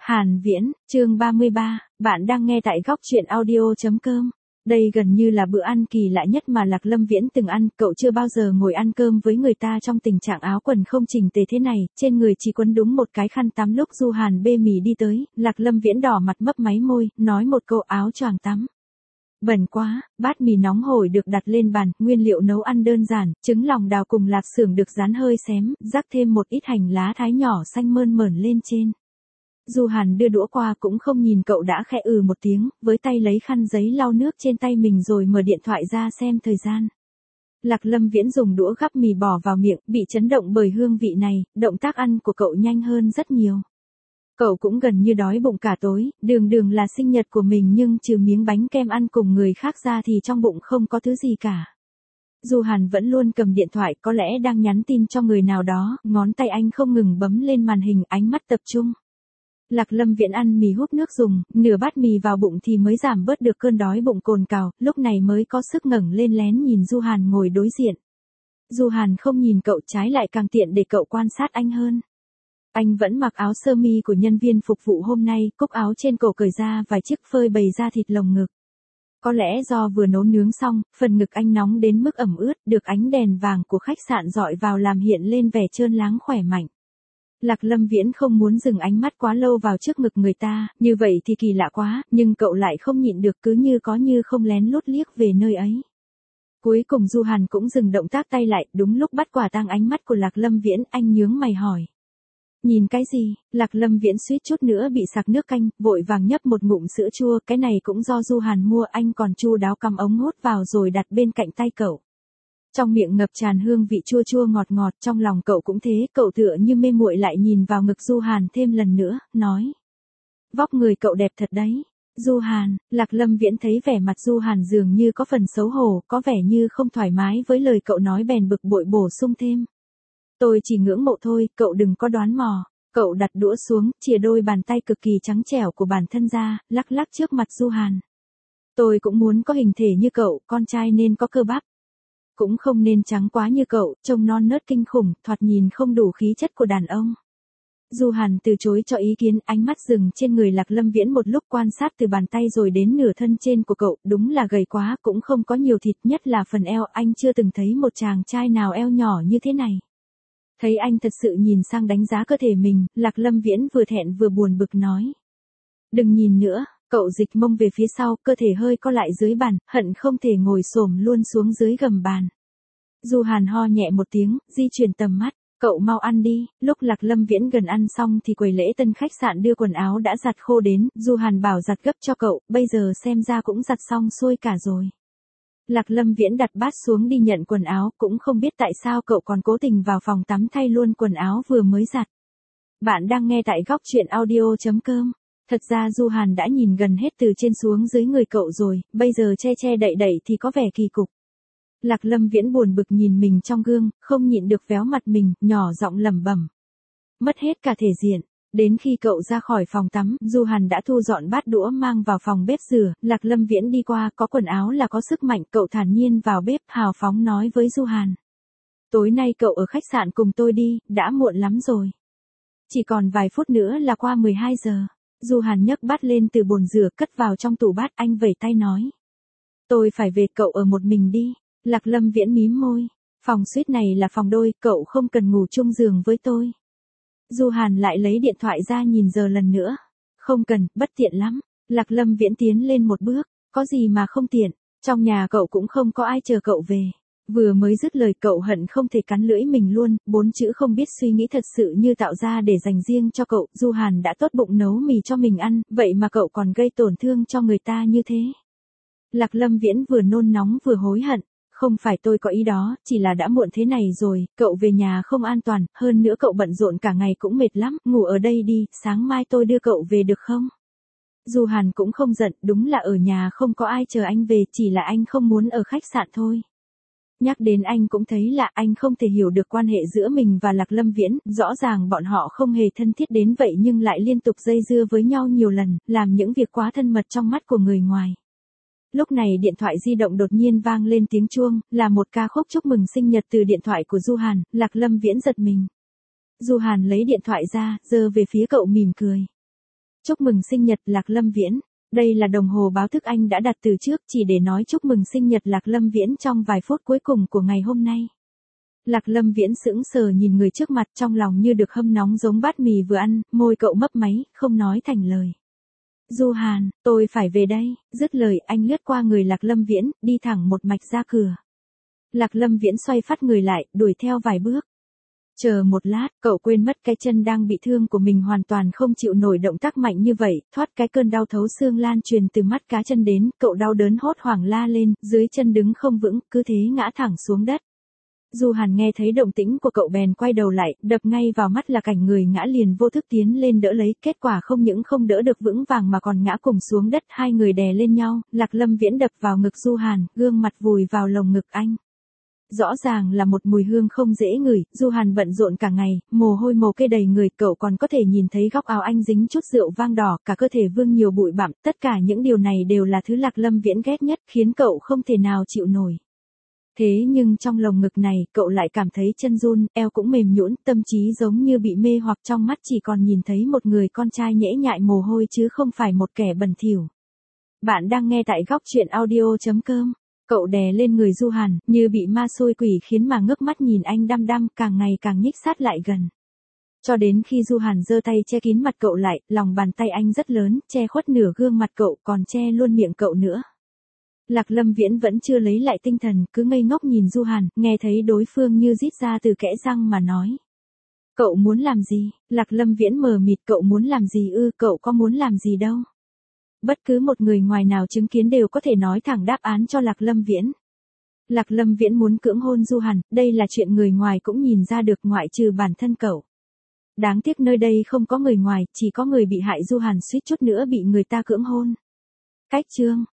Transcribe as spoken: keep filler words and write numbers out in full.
Hàn Viễn, chương ba mươi ba, bạn đang nghe tại góc truyện audio.com. Đây gần như là bữa ăn kỳ lạ nhất mà Lạc Lâm Viễn từng ăn, cậu chưa bao giờ ngồi ăn cơm với người ta trong tình trạng áo quần không chỉnh tề thế này, trên người chỉ quấn đúng một cái khăn tắm. Lúc Du Hàn bê mì đi tới, Lạc Lâm Viễn đỏ mặt mấp máy môi, nói một câu áo choàng tắm. Bẩn quá, bát mì nóng hổi được đặt lên bàn, nguyên liệu nấu ăn đơn giản, trứng lòng đào cùng lạp xưởng được rán hơi xém, rắc thêm một ít hành lá thái nhỏ xanh mơn mởn lên trên. Du Hàn đưa đũa qua cũng không nhìn cậu đã khẽ ừ một tiếng, với tay lấy khăn giấy lau nước trên tay mình rồi mở điện thoại ra xem thời gian. Lạc Lâm Viễn dùng đũa gắp mì bỏ vào miệng, bị chấn động bởi hương vị này, động tác ăn của cậu nhanh hơn rất nhiều. Cậu cũng gần như đói bụng cả tối, đường đường là sinh nhật của mình nhưng trừ miếng bánh kem ăn cùng người khác ra thì trong bụng không có thứ gì cả. Du Hàn vẫn luôn cầm điện thoại, có lẽ đang nhắn tin cho người nào đó, ngón tay anh không ngừng bấm lên màn hình, ánh mắt tập trung. Lạc Lâm Viễn ăn mì hút nước dùng, nửa bát mì vào bụng thì mới giảm bớt được cơn đói bụng cồn cào, lúc này mới có sức ngẩng lên lén nhìn Du Hàn ngồi đối diện. Du Hàn không nhìn cậu, trái lại càng tiện để cậu quan sát anh hơn. Anh vẫn mặc áo sơ mi của nhân viên phục vụ hôm nay, cúc áo trên cổ cởi ra vài chiếc phơi bày ra thịt lồng ngực. Có lẽ do vừa nấu nướng xong, phần ngực anh nóng đến mức ẩm ướt, được ánh đèn vàng của khách sạn dọi vào làm hiện lên vẻ trơn láng khỏe mạnh. Lạc Lâm Viễn không muốn dừng ánh mắt quá lâu vào trước ngực người ta, như vậy thì kỳ lạ quá, nhưng cậu lại không nhịn được, cứ như có như không lén lút liếc về nơi ấy. Cuối cùng Du Hàn cũng dừng động tác tay lại, đúng lúc bắt quả tang ánh mắt của Lạc Lâm Viễn, anh nhướng mày hỏi. Nhìn cái gì? Lạc Lâm Viễn suýt chút nữa bị sặc nước canh, vội vàng nhấp một ngụm sữa chua, cái này cũng do Du Hàn mua, anh còn chu đáo cắm ống hút vào rồi đặt bên cạnh tay cậu. Trong miệng ngập tràn hương vị chua chua ngọt ngọt, trong lòng cậu cũng thế, cậu tựa như mê muội lại nhìn vào ngực Du Hàn thêm lần nữa, nói. Vóc người cậu đẹp thật đấy. Du Hàn, Lạc Lâm Viễn thấy vẻ mặt Du Hàn dường như có phần xấu hổ, có vẻ như không thoải mái với lời cậu nói bèn bực bội bổ sung thêm. Tôi chỉ ngưỡng mộ thôi, cậu đừng có đoán mò. Cậu đặt đũa xuống, chìa đôi bàn tay cực kỳ trắng trẻo của bản thân ra, lắc lắc trước mặt Du Hàn. Tôi cũng muốn có hình thể như cậu, con trai nên có cơ bắp. Cũng không nên trắng quá như cậu, trông non nớt kinh khủng, thoạt nhìn không đủ khí chất của đàn ông. Du Hàn từ chối cho ý kiến, ánh mắt dừng trên người Lạc Lâm Viễn một lúc, quan sát từ bàn tay rồi đến nửa thân trên của cậu, đúng là gầy quá, cũng không có nhiều thịt, nhất là phần eo, anh chưa từng thấy một chàng trai nào eo nhỏ như thế này. Thấy anh thật sự nhìn sang đánh giá cơ thể mình, Lạc Lâm Viễn vừa thẹn vừa buồn bực nói. Đừng nhìn nữa. Cậu dịch mông về phía sau, cơ thể hơi co lại dưới bàn, hận không thể ngồi xổm luôn xuống dưới gầm bàn. Du Hàn ho nhẹ một tiếng, di chuyển tầm mắt, cậu mau ăn đi. Lúc Lạc Lâm Viễn gần ăn xong thì quầy lễ tân khách sạn đưa quần áo đã giặt khô đến, Du Hàn bảo giặt gấp cho cậu, bây giờ xem ra cũng giặt xong xuôi cả rồi. Lạc Lâm Viễn đặt bát xuống đi nhận quần áo, cũng không biết tại sao cậu còn cố tình vào phòng tắm thay luôn quần áo vừa mới giặt. Bạn đang nghe tại góc truyện audio.com. Thật ra Du Hàn đã nhìn gần hết từ trên xuống dưới người cậu rồi, bây giờ che che đậy đậy thì có vẻ kỳ cục. Lạc Lâm Viễn buồn bực nhìn mình trong gương, không nhịn được véo mặt mình, nhỏ giọng lẩm bẩm. Mất hết cả thể diện. Đến khi cậu ra khỏi phòng tắm, Du Hàn đã thu dọn bát đũa mang vào phòng bếp rửa, Lạc Lâm Viễn đi qua, có quần áo là có sức mạnh, cậu thản nhiên vào bếp, hào phóng nói với Du Hàn. Tối nay cậu ở khách sạn cùng tôi đi, đã muộn lắm rồi. Chỉ còn vài phút nữa là qua mười hai giờ. Du Hàn nhấc bát lên từ bồn rửa, cất vào trong tủ bát, anh vẩy tay nói. Tôi phải về, cậu ở một mình đi. Lạc Lâm Viễn mím môi. Phòng suite này là phòng đôi, cậu không cần ngủ chung giường với tôi. Du Hàn lại lấy điện thoại ra nhìn giờ lần nữa. Không cần, bất tiện lắm. Lạc Lâm Viễn tiến lên một bước. Có gì mà không tiện, trong nhà cậu cũng không có ai chờ cậu về. Vừa mới dứt lời cậu hận không thể cắn lưỡi mình luôn, bốn chữ không biết suy nghĩ thật sự như tạo ra để dành riêng cho cậu. Du Hàn đã tốt bụng nấu mì cho mình ăn, vậy mà cậu còn gây tổn thương cho người ta như thế. Lạc Lâm Viễn vừa nôn nóng vừa hối hận. Không phải tôi có ý đó, chỉ là đã muộn thế này rồi, cậu về nhà không an toàn, hơn nữa cậu bận rộn cả ngày cũng mệt lắm, ngủ ở đây đi, sáng mai tôi đưa cậu về được không? Du Hàn cũng không giận, đúng là ở nhà không có ai chờ anh về, chỉ là anh không muốn ở khách sạn thôi. Nhắc đến anh cũng thấy lạ, anh không thể hiểu được quan hệ giữa mình và Lạc Lâm Viễn, rõ ràng bọn họ không hề thân thiết đến vậy nhưng lại liên tục dây dưa với nhau nhiều lần, làm những việc quá thân mật trong mắt của người ngoài. Lúc này điện thoại di động đột nhiên vang lên tiếng chuông, là một ca khúc chúc mừng sinh nhật từ điện thoại của Du Hàn, Lạc Lâm Viễn giật mình. Du Hàn lấy điện thoại ra, giơ về phía cậu mỉm cười. Chúc mừng sinh nhật Lạc Lâm Viễn. Đây là đồng hồ báo thức anh đã đặt từ trước chỉ để nói chúc mừng sinh nhật Lạc Lâm Viễn trong vài phút cuối cùng của ngày hôm nay. Lạc Lâm Viễn sững sờ nhìn người trước mặt, trong lòng như được hâm nóng giống bát mì vừa ăn, môi cậu mấp máy, không nói thành lời. Du Hàn, tôi phải về đây, dứt lời anh lướt qua người Lạc Lâm Viễn, đi thẳng một mạch ra cửa. Lạc Lâm Viễn xoay phát người lại, đuổi theo vài bước. Chờ một lát, cậu quên mất cái chân đang bị thương của mình hoàn toàn không chịu nổi động tác mạnh như vậy, thoát cái cơn đau thấu xương lan truyền từ mắt cá chân đến, cậu đau đớn hốt hoảng la lên, dưới chân đứng không vững, cứ thế ngã thẳng xuống đất. Du Hàn nghe thấy động tĩnh của cậu bèn quay đầu lại, đập ngay vào mắt là cảnh người ngã liền vô thức tiến lên đỡ lấy, kết quả không những không đỡ được vững vàng mà còn ngã cùng xuống đất, hai người đè lên nhau, Lạc Lâm Viễn đập vào ngực Du Hàn, gương mặt vùi vào lồng ngực anh. Rõ ràng là một mùi hương không dễ ngửi, Du Hàn bận rộn cả ngày, mồ hôi mồ kê đầy người, cậu còn có thể nhìn thấy góc áo anh dính chút rượu vang đỏ, cả cơ thể vương nhiều bụi bặm, tất cả những điều này đều là thứ Lạc Lâm Viễn ghét nhất, khiến cậu không thể nào chịu nổi. Thế nhưng trong lồng ngực này, cậu lại cảm thấy chân run, eo cũng mềm nhũn, tâm trí giống như bị mê hoặc, trong mắt chỉ còn nhìn thấy một người con trai nhễ nhại mồ hôi chứ không phải một kẻ bẩn thỉu. Bạn đang nghe tại góc truyện audio chấm com. Cậu đè lên người Du Hàn, như bị ma xôi quỷ khiến mà ngước mắt nhìn anh đăm đăm, càng ngày càng nhích sát lại gần. Cho đến khi Du Hàn giơ tay che kín mặt cậu lại, lòng bàn tay anh rất lớn, che khuất nửa gương mặt cậu, còn che luôn miệng cậu nữa. Lạc Lâm Viễn vẫn chưa lấy lại tinh thần, cứ ngây ngốc nhìn Du Hàn, nghe thấy đối phương như rít ra từ kẽ răng mà nói. Cậu muốn làm gì? Lạc Lâm Viễn mờ mịt, cậu muốn làm gì ư, cậu có muốn làm gì đâu. Bất cứ một người ngoài nào chứng kiến đều có thể nói thẳng đáp án cho Lạc Lâm Viễn. Lạc Lâm Viễn muốn cưỡng hôn Du Hàn, đây là chuyện người ngoài cũng nhìn ra được ngoại trừ bản thân cậu. Đáng tiếc nơi đây không có người ngoài, chỉ có người bị hại Du Hàn suýt chút nữa bị người ta cưỡng hôn. Cách chương